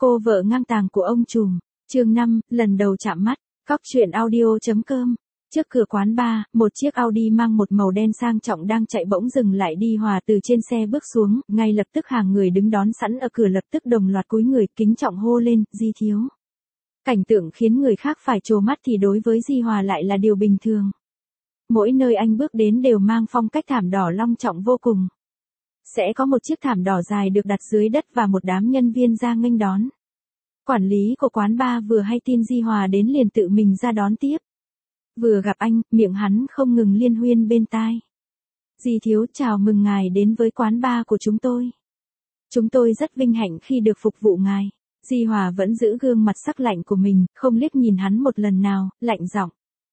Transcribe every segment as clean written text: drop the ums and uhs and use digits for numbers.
Cô vợ ngang tàng của ông trùm. Chương 5, lần đầu chạm mắt. Cóc truyện audio.com. Trước cửa quán bar, một chiếc Audi mang một màu đen sang trọng đang chạy bỗng dừng lại. Đi Hòa từ trên xe bước xuống, ngay lập tức hàng người đứng đón sẵn ở cửa lập tức đồng loạt cúi người kính trọng hô lên, Di thiếu. Cảnh tượng khiến người khác phải trố mắt thì đối với Di Hòa lại là điều bình thường. Mỗi nơi anh bước đến đều mang phong cách thảm đỏ long trọng vô cùng. Sẽ có một chiếc thảm đỏ dài được đặt dưới đất và một đám nhân viên ra nghênh đón. Quản lý của quán bar vừa hay tin Di Hòa đến liền tự mình ra đón tiếp. Vừa gặp anh, miệng hắn không ngừng liên huyên bên tai. Di thiếu, chào mừng ngài đến với quán bar của chúng tôi. Chúng tôi rất vinh hạnh khi được phục vụ ngài. Di Hòa vẫn giữ gương mặt sắc lạnh của mình, không liếc nhìn hắn một lần nào, lạnh giọng.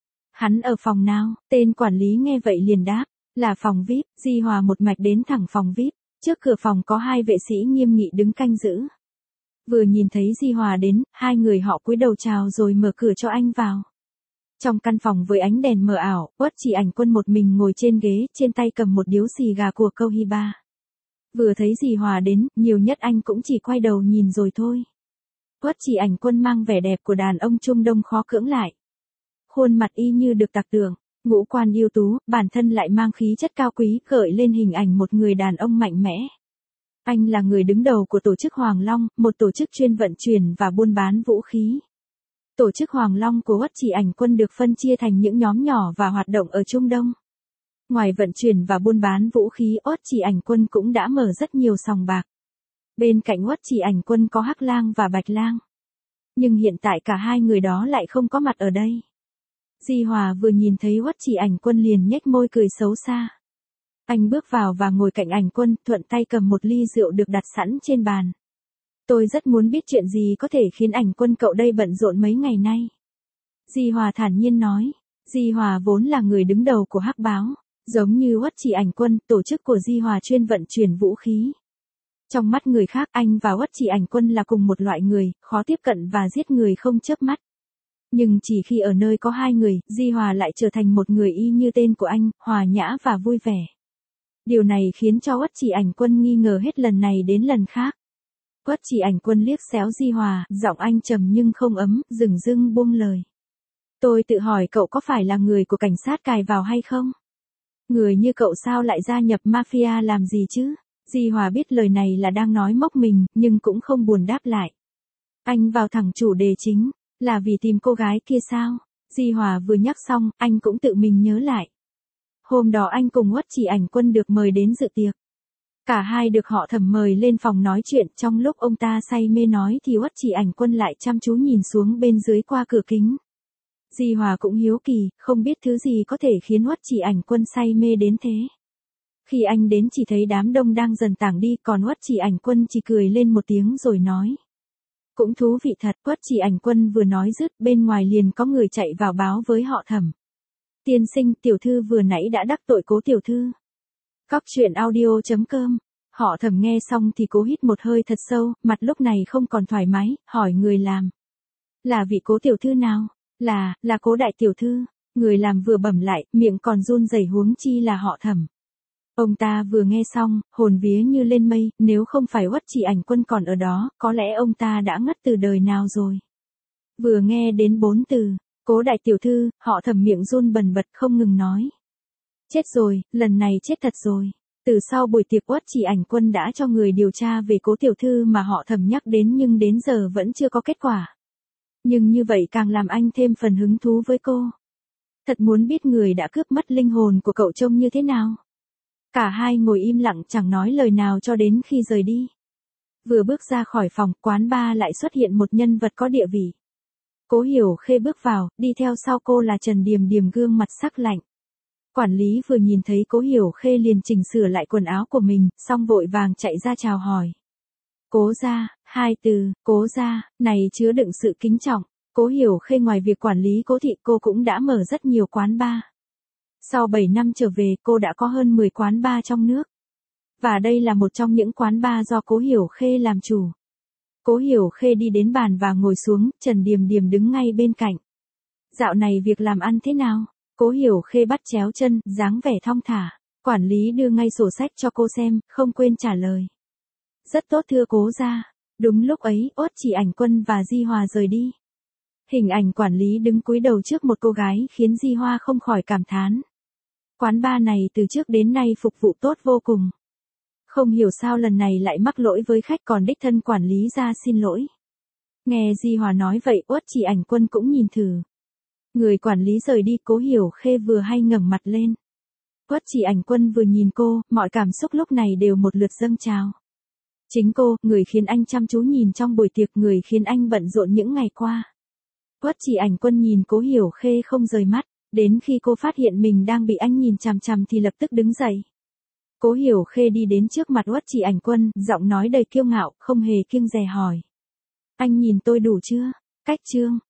Hắn ở phòng nào? Tên quản lý nghe vậy liền đáp, là phòng VIP. Di Hòa một mạch đến thẳng phòng VIP. Trước cửa phòng có hai vệ sĩ nghiêm nghị đứng canh giữ. Vừa nhìn thấy Di Hòa đến, hai người họ cúi đầu chào rồi mở cửa cho anh vào. Trong căn phòng với ánh đèn mờ ảo, Uất Chỉ Ảnh Quân một mình ngồi trên ghế, trên tay cầm một điếu xì gà của Cohiba. Vừa thấy Di Hòa đến, nhiều nhất anh cũng chỉ quay đầu nhìn rồi thôi. Uất Chỉ Ảnh Quân mang vẻ đẹp của đàn ông Trung Đông khó cưỡng lại. Khuôn mặt y như được tạc tượng, ngũ quan ưu tú, bản thân lại mang khí chất cao quý, gợi lên hình ảnh một người đàn ông mạnh mẽ. Anh là người đứng đầu của tổ chức Hoàng Long, một tổ chức chuyên vận chuyển và buôn bán vũ khí. Tổ chức Hoàng Long của Uất Chỉ Ảnh Quân được phân chia thành những nhóm nhỏ và hoạt động ở Trung Đông. Ngoài vận chuyển và buôn bán vũ khí, Uất Chỉ Ảnh Quân cũng đã mở rất nhiều sòng bạc. Bên cạnh Uất Chỉ Ảnh Quân có Hắc Lang và Bạch Lang. Nhưng hiện tại cả hai người đó lại không có mặt ở đây. Di Hòa vừa nhìn thấy Uất Chỉ Ảnh Quân liền nhếch môi cười xấu xa. Anh bước vào và ngồi cạnh Ảnh Quân, thuận tay cầm một ly rượu được đặt sẵn trên bàn. Tôi rất muốn biết chuyện gì có thể khiến Ảnh Quân cậu đây bận rộn mấy ngày nay. Di Hòa thản nhiên nói. Di Hòa vốn là người đứng đầu của Hắc Báo. Giống như Uất Chỉ Ảnh Quân, tổ chức của Di Hòa chuyên vận chuyển vũ khí. Trong mắt người khác, anh và Uất Chỉ Ảnh Quân là cùng một loại người, khó tiếp cận và giết người không chớp mắt. Nhưng chỉ khi ở nơi có hai người, Di Hòa lại trở thành một người y như tên của anh, hòa nhã và vui vẻ. Điều này khiến cho Uất Chỉ Ảnh Quân nghi ngờ hết lần này đến lần khác. Uất Chỉ Ảnh Quân liếc xéo Di Hòa, giọng anh trầm nhưng không ấm, dửng dưng buông lời. Tôi tự hỏi cậu có phải là người của cảnh sát cài vào hay không? Người như cậu sao lại gia nhập mafia làm gì chứ? Di Hòa biết lời này là đang nói móc mình, nhưng cũng không buồn đáp lại. Anh vào thẳng chủ đề chính, là vì tìm cô gái kia sao? Di Hòa vừa nhắc xong, anh cũng tự mình nhớ lại. Hôm đó anh cùng Uất Chỉ Ảnh Quân được mời đến dự tiệc. Cả hai được họ Thẩm mời lên phòng nói chuyện, trong lúc ông ta say mê nói thì Uất Chỉ Ảnh Quân lại chăm chú nhìn xuống bên dưới qua cửa kính. Di Hòa cũng hiếu kỳ, không biết thứ gì có thể khiến Uất Chỉ Ảnh Quân say mê đến thế. Khi anh đến chỉ thấy đám đông đang dần tản đi, còn Uất Chỉ Ảnh Quân chỉ cười lên một tiếng rồi nói. Cũng thú vị thật. Uất Chỉ Ảnh Quân vừa nói dứt, bên ngoài liền có người chạy vào báo với họ Thẩm. Tiên sinh, tiểu thư vừa nãy đã đắc tội Cố tiểu thư. Cóc truyện audio.com. Họ Thẩm nghe xong thì cố hít một hơi thật sâu, mặt lúc này không còn thoải mái, hỏi người làm. Là vị Cố tiểu thư nào? Là Cố đại tiểu thư. Người làm vừa bẩm lại, miệng còn run rẩy huống chi là họ Thẩm. Ông ta vừa nghe xong, hồn vía như lên mây, nếu không phải Uất Chỉ Ảnh Quân còn ở đó, có lẽ ông ta đã ngất từ đời nào rồi. Vừa nghe đến 4 từ, Cố đại tiểu thư, họ Thẩm miệng run bần bật không ngừng nói. Chết rồi, lần này chết thật rồi. Từ sau buổi tiệc Uất Chỉ Ảnh Quân đã cho người điều tra về Cố tiểu thư mà họ Thẩm nhắc đến nhưng đến giờ vẫn chưa có kết quả. Nhưng như vậy càng làm anh thêm phần hứng thú với cô. Thật muốn biết người đã cướp mất linh hồn của cậu trông như thế nào. Cả hai ngồi im lặng chẳng nói lời nào cho đến khi rời đi. Vừa bước ra khỏi phòng, quán bar lại xuất hiện một nhân vật có địa vị. Cố Hiểu Khê bước vào, đi theo sau cô là Trần Điềm Điềm gương mặt sắc lạnh. Quản lý vừa nhìn thấy Cố Hiểu Khê liền chỉnh sửa lại quần áo của mình, xong vội vàng chạy ra chào hỏi. Cố gia, hai từ, Cố gia, này chứa đựng sự kính trọng. Cố Hiểu Khê ngoài việc quản lý Cố thị, cô cũng đã mở rất nhiều quán bar. Sau 7 năm trở về, cô đã có hơn 10 quán bar trong nước. Và đây là một trong những quán bar do Cố Hiểu Khê làm chủ. Cố Hiểu Khê đi đến bàn và ngồi xuống, Trần Điềm Điềm đứng ngay bên cạnh. Dạo này việc làm ăn thế nào? Cố Hiểu Khê bắt chéo chân, dáng vẻ thong thả. Quản lý đưa ngay sổ sách cho cô xem, không quên trả lời. Rất tốt thưa Cố gia. Đúng lúc ấy, Uất Chỉ Ảnh Quân và Di Hòa rời đi. Hình ảnh quản lý đứng cúi đầu trước một cô gái khiến Di Hoa không khỏi cảm thán. Quán bar này từ trước đến nay phục vụ tốt vô cùng. Không hiểu sao lần này lại mắc lỗi với khách, còn đích thân quản lý ra xin lỗi. Nghe Di Hòa nói vậy, Uất Chỉ Ảnh Quân cũng nhìn thử. Người quản lý rời đi, Cố Hiểu Khê vừa hay ngẩng mặt lên. Uất Chỉ Ảnh Quân vừa nhìn cô, mọi cảm xúc lúc này đều một lượt dâng trào. Chính cô, người khiến anh chăm chú nhìn trong buổi tiệc, người khiến anh bận rộn những ngày qua. Uất Chỉ Ảnh Quân nhìn Cố Hiểu Khê không rời mắt, đến khi cô phát hiện mình đang bị anh nhìn chằm chằm thì lập tức đứng dậy. Cố Hiểu Khê đi đến trước mặt Uất Chỉ Ảnh Quân, giọng nói đầy kiêu ngạo, không hề kiêng dè hỏi. Anh nhìn tôi đủ chưa? Cách chương